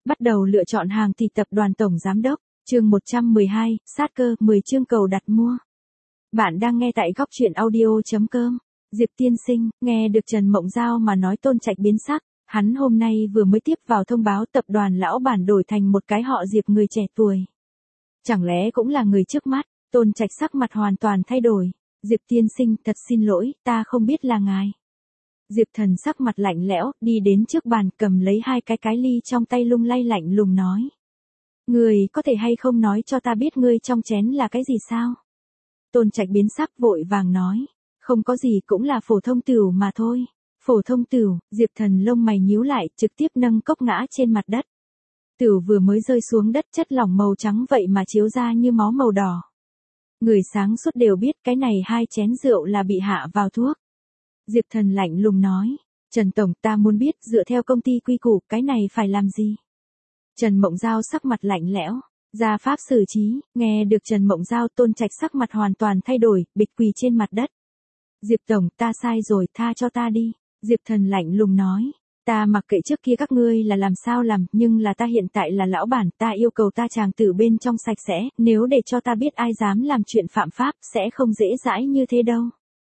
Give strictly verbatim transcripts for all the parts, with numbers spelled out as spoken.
Bắt đầu lựa chọn hàng thì tập đoàn tổng giám đốc, chương một trăm mười hai, sát cơ, mười chương cầu đặt mua. Bạn đang nghe tại góc truyện audio.com. Diệp tiên sinh, nghe được Trần Mộng Giao mà nói Tôn Trạch biến sắc, hắn hôm nay vừa mới tiếp vào thông báo tập đoàn lão bản đổi thành một cái họ Diệp người trẻ tuổi. Chẳng lẽ cũng là người trước mắt? Tôn Trạch sắc mặt hoàn toàn thay đổi. Diệp tiên sinh, thật xin lỗi, ta không biết là ngài. Diệp Thần sắc mặt lạnh lẽo, đi đến trước bàn cầm lấy hai cái cái ly trong tay lung lay lạnh lùng nói. Người có thể hay không nói cho ta biết ngươi trong chén là cái gì sao? Tôn Trạch biến sắc vội vàng nói. Không có gì, cũng là phổ thông tửu mà thôi. Phổ thông tửu, Diệp Thần lông mày nhíu lại, trực tiếp nâng cốc ngã trên mặt đất. Tửu vừa mới rơi xuống đất, chất lỏng màu trắng vậy mà chiếu ra như máu màu đỏ. Người sáng suốt đều biết cái này hai chén rượu là bị hạ vào thuốc. Diệp Thần lạnh lùng nói, Trần Tổng, ta muốn biết dựa theo công ty quy củ cái này phải làm gì? Trần Mộng Giao sắc mặt lạnh lẽo, ra pháp xử trí. Nghe được Trần Mộng Giao, Tôn Trạch sắc mặt hoàn toàn thay đổi, bịch quỳ trên mặt đất. Diệp Tổng, ta sai rồi, tha cho ta đi. Diệp Thần lạnh lùng nói, ta mặc kệ trước kia các ngươi là làm sao làm, nhưng là ta hiện tại là lão bản, ta yêu cầu ta chàng tử bên trong sạch sẽ, nếu để cho ta biết ai dám làm chuyện phạm pháp, sẽ không dễ dãi như thế đâu.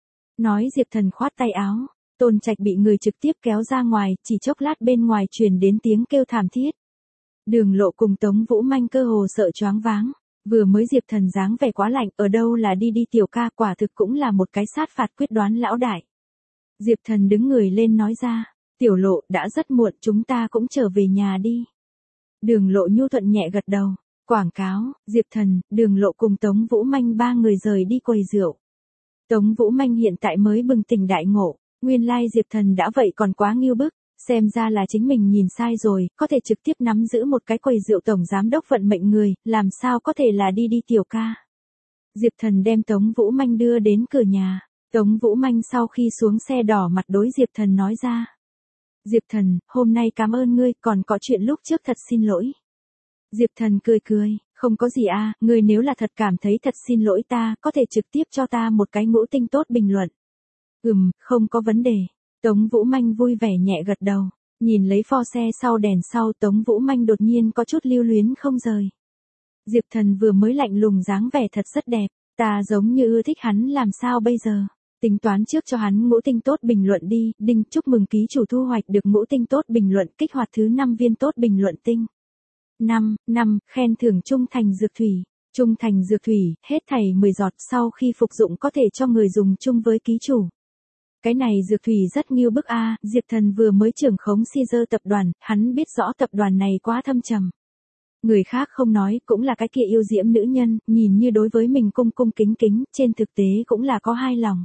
Nói Diệp Thần khoát tay áo, Tôn Trạch bị người trực tiếp kéo ra ngoài, chỉ chốc lát bên ngoài truyền đến tiếng kêu thảm thiết. Đường Lộ cùng Tống Vũ Manh cơ hồ sợ choáng váng, vừa mới Diệp Thần dáng vẻ quá lạnh, ở đâu là đi đi tiểu ca, quả thực cũng là một cái sát phạt quyết đoán lão đại. Diệp Thần đứng người lên nói ra, Tiểu Lộ, đã rất muộn, chúng ta cũng trở về nhà đi. Đường Lộ nhu thuận nhẹ gật đầu, quảng cáo, Diệp Thần, Đường Lộ cùng Tống Vũ Manh ba người rời đi quầy rượu. Tống Vũ Manh hiện tại mới bừng tỉnh đại ngộ, nguyên lai Diệp Thần đã vậy còn quá nghiêu bức, xem ra là chính mình nhìn sai rồi, có thể trực tiếp nắm giữ một cái quầy rượu tổng giám đốc vận mệnh người, làm sao có thể là đi đi tiểu ca. Diệp Thần đem Tống Vũ Manh đưa đến cửa nhà, Tống Vũ Manh sau khi xuống xe đỏ mặt đối Diệp Thần nói ra. Diệp Thần, hôm nay cảm ơn ngươi, còn có chuyện lúc trước thật xin lỗi. Diệp Thần cười cười, không có gì à, ngươi nếu là thật cảm thấy thật xin lỗi ta, có thể trực tiếp cho ta một cái ngũ tinh tốt bình luận. Ừm, không có vấn đề. Tống Vũ Manh vui vẻ nhẹ gật đầu, nhìn lấy pho xe sau đèn sau, Tống Vũ Manh đột nhiên có chút lưu luyến không rời. Diệp Thần vừa mới lạnh lùng dáng vẻ thật rất đẹp, ta giống như ưa thích hắn, làm sao bây giờ? Tính toán trước cho hắn ngũ tinh tốt bình luận đi, đinh, chúc mừng ký chủ thu hoạch được ngũ tinh tốt bình luận, kích hoạt thứ năm viên tốt bình luận tinh. năm, năm, khen thưởng trung thành dược thủy. Trung thành dược thủy, hết thảy mười giọt, sau khi phục dụng có thể cho người dùng chung với ký chủ. Cái này dược thủy rất nghiêu bức a, Diệp Thần vừa mới trưởng khống Caesar tập đoàn, hắn biết rõ tập đoàn này quá thâm trầm. Người khác không nói, cũng là cái kia yêu diễm nữ nhân, nhìn như đối với mình cung cung kính kính, trên thực tế cũng là có hai lòng.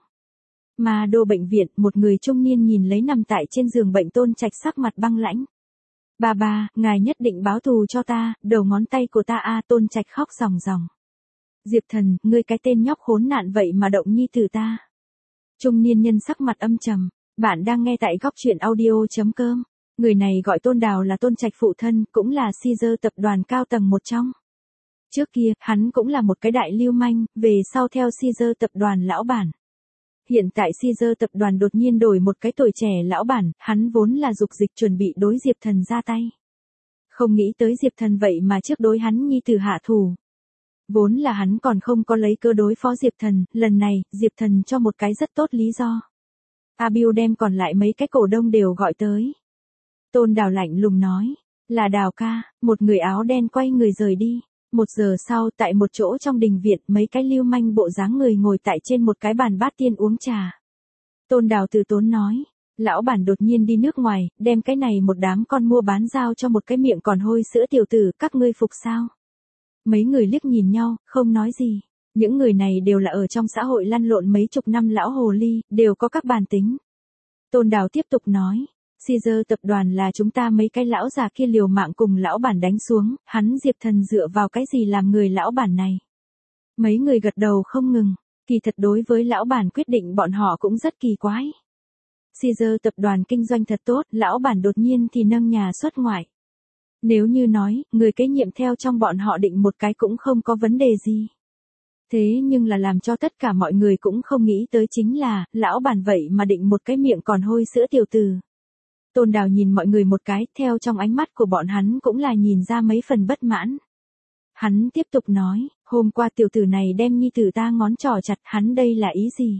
Mà Đô bệnh viện, một người trung niên nhìn lấy nằm tại trên giường bệnh Tôn Trạch sắc mặt băng lãnh. Ba ba, ngài nhất định báo thù cho ta, đầu ngón tay của ta a, Tôn Trạch khóc ròng ròng. Diệp Thần, ngươi cái tên nhóc khốn nạn vậy mà động nhi tử ta. Trung niên nhân sắc mặt âm trầm, bạn đang nghe tại góc truyện audio.com. Người này gọi Tôn Đào là Tôn Trạch phụ thân, cũng là Caesar tập đoàn cao tầng một trong. Trước kia, hắn cũng là một cái đại lưu manh, về sau theo Caesar tập đoàn lão bản. Hiện tại Caesar tập đoàn đột nhiên đổi một cái tuổi trẻ lão bản, hắn vốn là dục dịch chuẩn bị đối Diệp Thần ra tay. Không nghĩ tới Diệp Thần vậy mà trước đối hắn nhi tử hạ thủ. Vốn là hắn còn không có lấy cơ đối phó Diệp Thần, lần này, Diệp Thần cho một cái rất tốt lý do. A Biu đem còn lại mấy cái cổ đông đều gọi tới. Tôn Đào lạnh lùng nói, là Đào ca, một người áo đen quay người rời đi. Một giờ sau, tại một chỗ trong đình viện, mấy cái lưu manh bộ dáng người ngồi tại trên một cái bàn bát tiên uống trà. Tôn Đào từ tốn nói, lão bản đột nhiên đi nước ngoài, đem cái này một đám con mua bán giao cho một cái miệng còn hôi sữa tiểu tử, các ngươi phục sao? Mấy người liếc nhìn nhau, không nói gì. Những người này đều là ở trong xã hội lăn lộn mấy chục năm lão hồ ly, đều có các bản tính. Tôn Đào tiếp tục nói, Caesar tập đoàn là chúng ta mấy cái lão già kia liều mạng cùng lão bản đánh xuống, hắn Diệp Thần dựa vào cái gì làm người lão bản này? Mấy người gật đầu không ngừng, kỳ thật đối với lão bản quyết định bọn họ cũng rất kỳ quái. Caesar tập đoàn kinh doanh thật tốt, lão bản đột nhiên thì nâng nhà xuất ngoại. Nếu như nói, người kế nhiệm theo trong bọn họ định một cái cũng không có vấn đề gì. Thế nhưng là làm cho tất cả mọi người cũng không nghĩ tới chính là, lão bản vậy mà định một cái miệng còn hôi sữa tiểu tử. Tôn Đào nhìn mọi người một cái, theo trong ánh mắt của bọn hắn cũng là nhìn ra mấy phần bất mãn. Hắn tiếp tục nói, hôm qua tiểu tử này đem nhi tử ta ngón trỏ chặt, hắn đây là ý gì?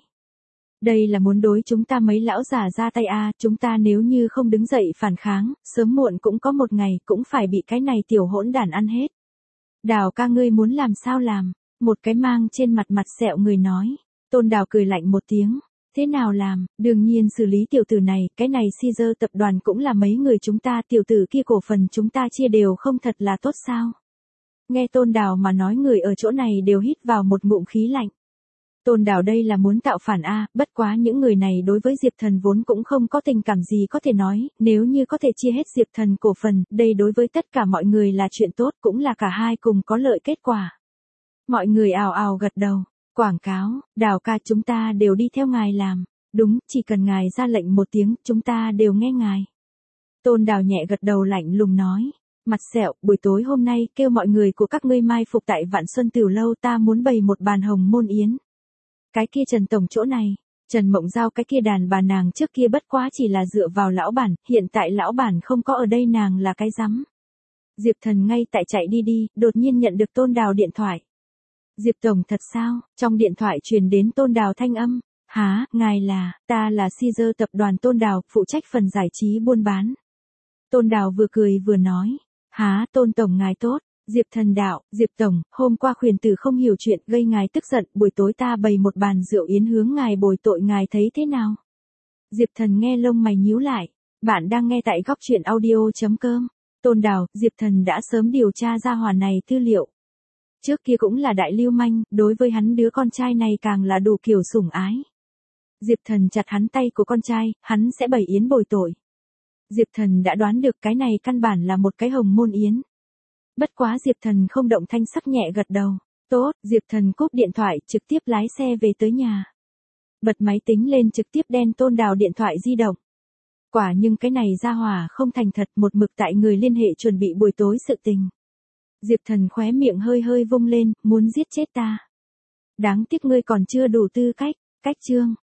Đây là muốn đối chúng ta mấy lão già ra tay à, chúng ta nếu như không đứng dậy phản kháng, sớm muộn cũng có một ngày cũng phải bị cái này tiểu hỗn đản ăn hết. Đào ca ngươi muốn làm sao làm? Một cái mang trên mặt mặt sẹo người nói. Tôn Đào cười lạnh một tiếng. Thế nào làm? Đương nhiên xử lý tiểu tử này, cái này Caesar tập đoàn cũng là mấy người chúng ta, tiểu tử kia cổ phần chúng ta chia đều không thật là tốt sao? Nghe Tôn Đào mà nói, người ở chỗ này đều hít vào một ngụm khí lạnh. Tôn Đào đây là muốn tạo phản a, bất quá những người này đối với Diệp Thần vốn cũng không có tình cảm gì có thể nói, nếu như có thể chia hết Diệp Thần cổ phần, đây đối với tất cả mọi người là chuyện tốt, cũng là cả hai cùng có lợi kết quả. Mọi người ào ào gật đầu. Quảng cáo, Đào ca chúng ta đều đi theo ngài làm. Đúng, chỉ cần ngài ra lệnh một tiếng, chúng ta đều nghe ngài. Tôn Đào nhẹ gật đầu lạnh lùng nói. Mặt sẹo, buổi tối hôm nay kêu mọi người của các ngươi mai phục tại Vạn Xuân Tiểu Lâu, ta muốn bày một bàn hồng môn yến. Cái kia Trần Tổng chỗ này, Trần Mộng Giao cái kia đàn bà nàng trước kia bất quá chỉ là dựa vào lão bản, hiện tại lão bản không có ở đây nàng là cái rắm. Diệp Thần ngay tại chạy đi đi, đột nhiên nhận được Tôn Đào điện thoại. Diệp Tổng thật sao? Trong điện thoại truyền đến Tôn Đào thanh âm. Hả, ngài là, ta là Caesar tập đoàn Tôn Đào, phụ trách phần giải trí buôn bán. Tôn Đào vừa cười vừa nói. Hả, Tôn Tổng ngài tốt. Diệp Thần đạo, Diệp Tổng, hôm qua khuyển tử không hiểu chuyện gây ngài tức giận, buổi tối ta bày một bàn rượu yến hướng ngài bồi tội, ngài thấy thế nào? Diệp Thần nghe lông mày nhíu lại. Bạn đang nghe tại góc truyện audio chấm com. Tôn Đào, Diệp Thần đã sớm điều tra ra hỏa này tư liệu. Trước kia cũng là đại lưu manh, đối với hắn đứa con trai này càng là đủ kiểu sủng ái. Diệp Thần chặt hắn tay của con trai, hắn sẽ bày yến bồi tội. Diệp Thần đã đoán được cái này căn bản là một cái hồng môn yến. Bất quá Diệp Thần không động thanh sắc nhẹ gật đầu. Tốt, Diệp Thần cúp điện thoại, trực tiếp lái xe về tới nhà. Bật máy tính lên trực tiếp đen Tôn Đào điện thoại di động. Quả nhưng cái này ra hỏa không thành thật, một mực tại người liên hệ chuẩn bị buổi tối sự tình. Diệp Thần khóe miệng hơi hơi vung lên, muốn giết chết ta. Đáng tiếc ngươi còn chưa đủ tư cách, cách chương.